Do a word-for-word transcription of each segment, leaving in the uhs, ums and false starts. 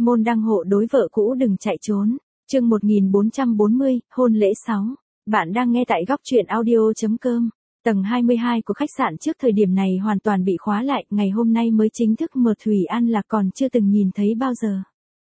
môn đăng hộ đối vợ cũ đừng chạy trốn. Chương một nghìn bốn trăm bốn mươi, hôn lễ sáu. Bạn đang nghe tại góc truyện audio chấm com. Tầng hai mươi hai của khách sạn trước thời điểm này hoàn toàn bị khóa lại, ngày hôm nay mới chính thức mở, Thủy An Lạc còn chưa từng nhìn thấy bao giờ.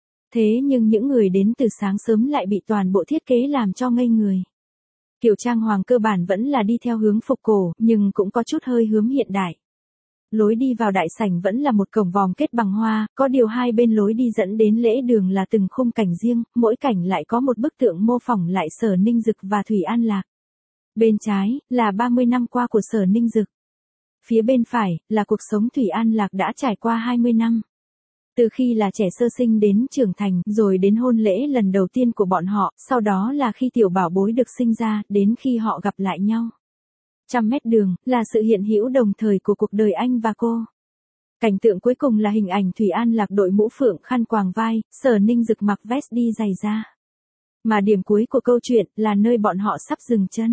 Thế nhưng những người đến từ sáng sớm lại bị toàn bộ thiết kế làm cho ngây người. Kiểu trang hoàng cơ bản vẫn là đi theo hướng phục cổ, nhưng cũng có chút hơi hướng hiện đại. Lối đi vào đại sảnh vẫn là một cổng vòm kết bằng hoa, có điều hai bên lối đi dẫn đến lễ đường là từng khung cảnh riêng, mỗi cảnh lại có một bức tượng mô phỏng lại Sở Ninh Dực và Thủy An Lạc. Bên trái, là ba mươi năm qua của Sở Ninh Dực. Phía bên phải, là cuộc sống Thủy An Lạc đã trải qua hai mươi năm. Từ khi là trẻ sơ sinh đến trưởng thành, rồi đến hôn lễ lần đầu tiên của bọn họ, sau đó là khi tiểu bảo bối được sinh ra, đến khi họ gặp lại nhau. Trăm mét đường, là sự hiện hữu đồng thời của cuộc đời anh và cô. Cảnh tượng cuối cùng là hình ảnh Thủy An Lạc đội mũ phượng khăn quàng vai, Sở Ninh Dực mặc vest đi giày da. Mà điểm cuối của câu chuyện là nơi bọn họ sắp dừng chân.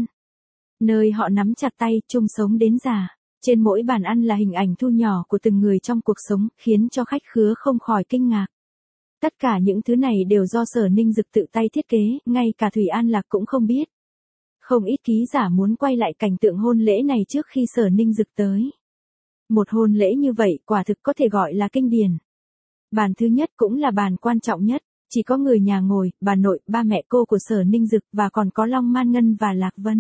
Nơi họ nắm chặt tay, chung sống đến già. Trên mỗi bàn ăn là hình ảnh thu nhỏ của từng người trong cuộc sống, khiến cho khách khứa không khỏi kinh ngạc. Tất cả những thứ này đều do Sở Ninh Dực tự tay thiết kế, ngay cả Thủy An Lạc cũng không biết. Không ít ký giả muốn quay lại cảnh tượng hôn lễ này trước khi Sở Ninh Dực tới. Một hôn lễ như vậy quả thực có thể gọi là kinh điển. Bàn thứ nhất cũng là bàn quan trọng nhất, chỉ có người nhà ngồi, bà nội, ba mẹ cô của Sở Ninh Dực và còn có Long Man Ngân và Lạc Vân.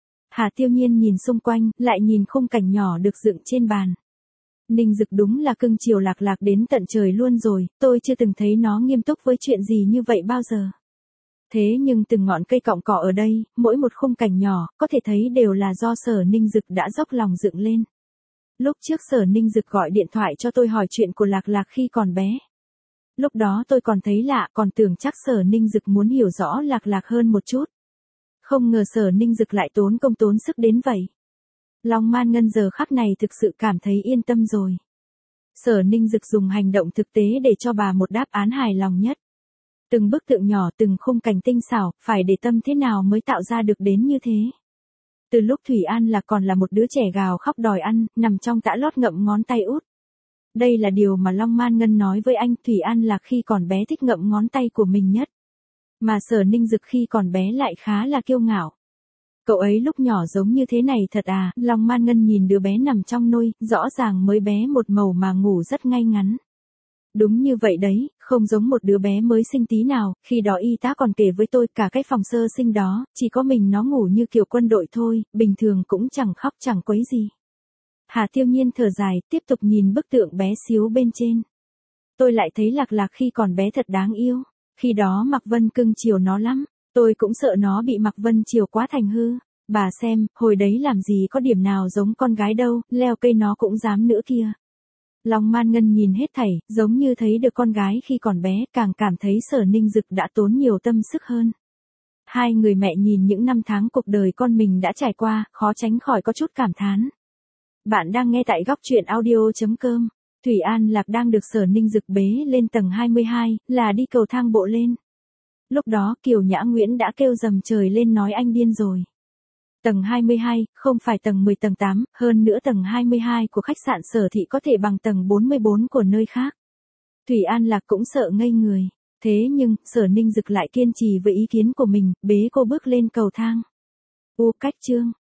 Hà Tiêu Nhiên nhìn xung quanh, lại nhìn khung cảnh nhỏ được dựng trên bàn. Ninh Dực đúng là cưng chiều Lạc Lạc đến tận trời luôn rồi, tôi chưa từng thấy nó nghiêm túc với chuyện gì như vậy bao giờ. Thế nhưng từng ngọn cây cọng cỏ ở đây, mỗi một khung cảnh nhỏ, có thể thấy đều là do Sở Ninh Dực đã dốc lòng dựng lên. Lúc trước Sở Ninh Dực gọi điện thoại cho tôi hỏi chuyện của Lạc Lạc khi còn bé. Lúc đó tôi còn thấy lạ, còn tưởng chắc Sở Ninh Dực muốn hiểu rõ Lạc Lạc hơn một chút. Không ngờ Sở Ninh Dực lại tốn công tốn sức đến vậy. Long Man Ngân giờ khắc này thực sự cảm thấy yên tâm rồi. Sở Ninh Dực dùng hành động thực tế để cho bà một đáp án hài lòng nhất. Từng bức tượng nhỏ, từng khung cảnh tinh xảo, phải để tâm thế nào mới tạo ra được đến như thế. Từ lúc Thủy An Lạc còn là một đứa trẻ gào khóc đòi ăn, nằm trong tã lót ngậm ngón tay út. Đây là điều mà Long Man Ngân nói với anh, Thủy An Lạc khi còn bé thích ngậm ngón tay của mình nhất. Mà Sở Ninh Dực khi còn bé lại khá là kiêu ngạo. Cậu ấy lúc nhỏ giống như thế này thật à, Long Man Ngân nhìn đứa bé nằm trong nôi, rõ ràng mới bé một màu mà ngủ rất ngay ngắn. Đúng như vậy đấy, không giống một đứa bé mới sinh tí nào, khi đó y tá còn kể với tôi cả cái phòng sơ sinh đó, chỉ có mình nó ngủ như kiểu quân đội thôi, bình thường cũng chẳng khóc chẳng quấy gì. Hà Tiêu Nhiên thở dài, tiếp tục nhìn bức tượng bé xíu bên trên. Tôi lại thấy Lạc Lạc khi còn bé thật đáng yêu, khi đó Mạc Vân cưng chiều nó lắm, tôi cũng sợ nó bị Mạc Vân chiều quá thành hư. Bà xem, hồi đấy làm gì có điểm nào giống con gái đâu, leo cây nó cũng dám nữa kia. Long Man Ngân nhìn hết thảy, giống như thấy được con gái khi còn bé, càng cảm thấy Sở Ninh Dực đã tốn nhiều tâm sức hơn. Hai người mẹ nhìn những năm tháng cuộc đời con mình đã trải qua, khó tránh khỏi có chút cảm thán. Bạn đang nghe tại góc truyện audio chấm com. Thủy An Lạc đang được Sở Ninh Dực bế lên tầng hai mươi hai, là đi cầu thang bộ lên. Lúc đó Kiều Nhã Nguyễn đã kêu rầm trời lên nói anh điên rồi. Tầng hai mươi hai, không phải tầng mười tầng tám, hơn nữa tầng hai mươi hai của khách sạn Sở Thị có thể bằng tầng bốn mươi bốn của nơi khác. Thủy An Lạc cũng sợ ngây người. Thế nhưng, Sở Ninh Dực lại kiên trì với ý kiến của mình, bế cô bước lên cầu thang. U cách chương,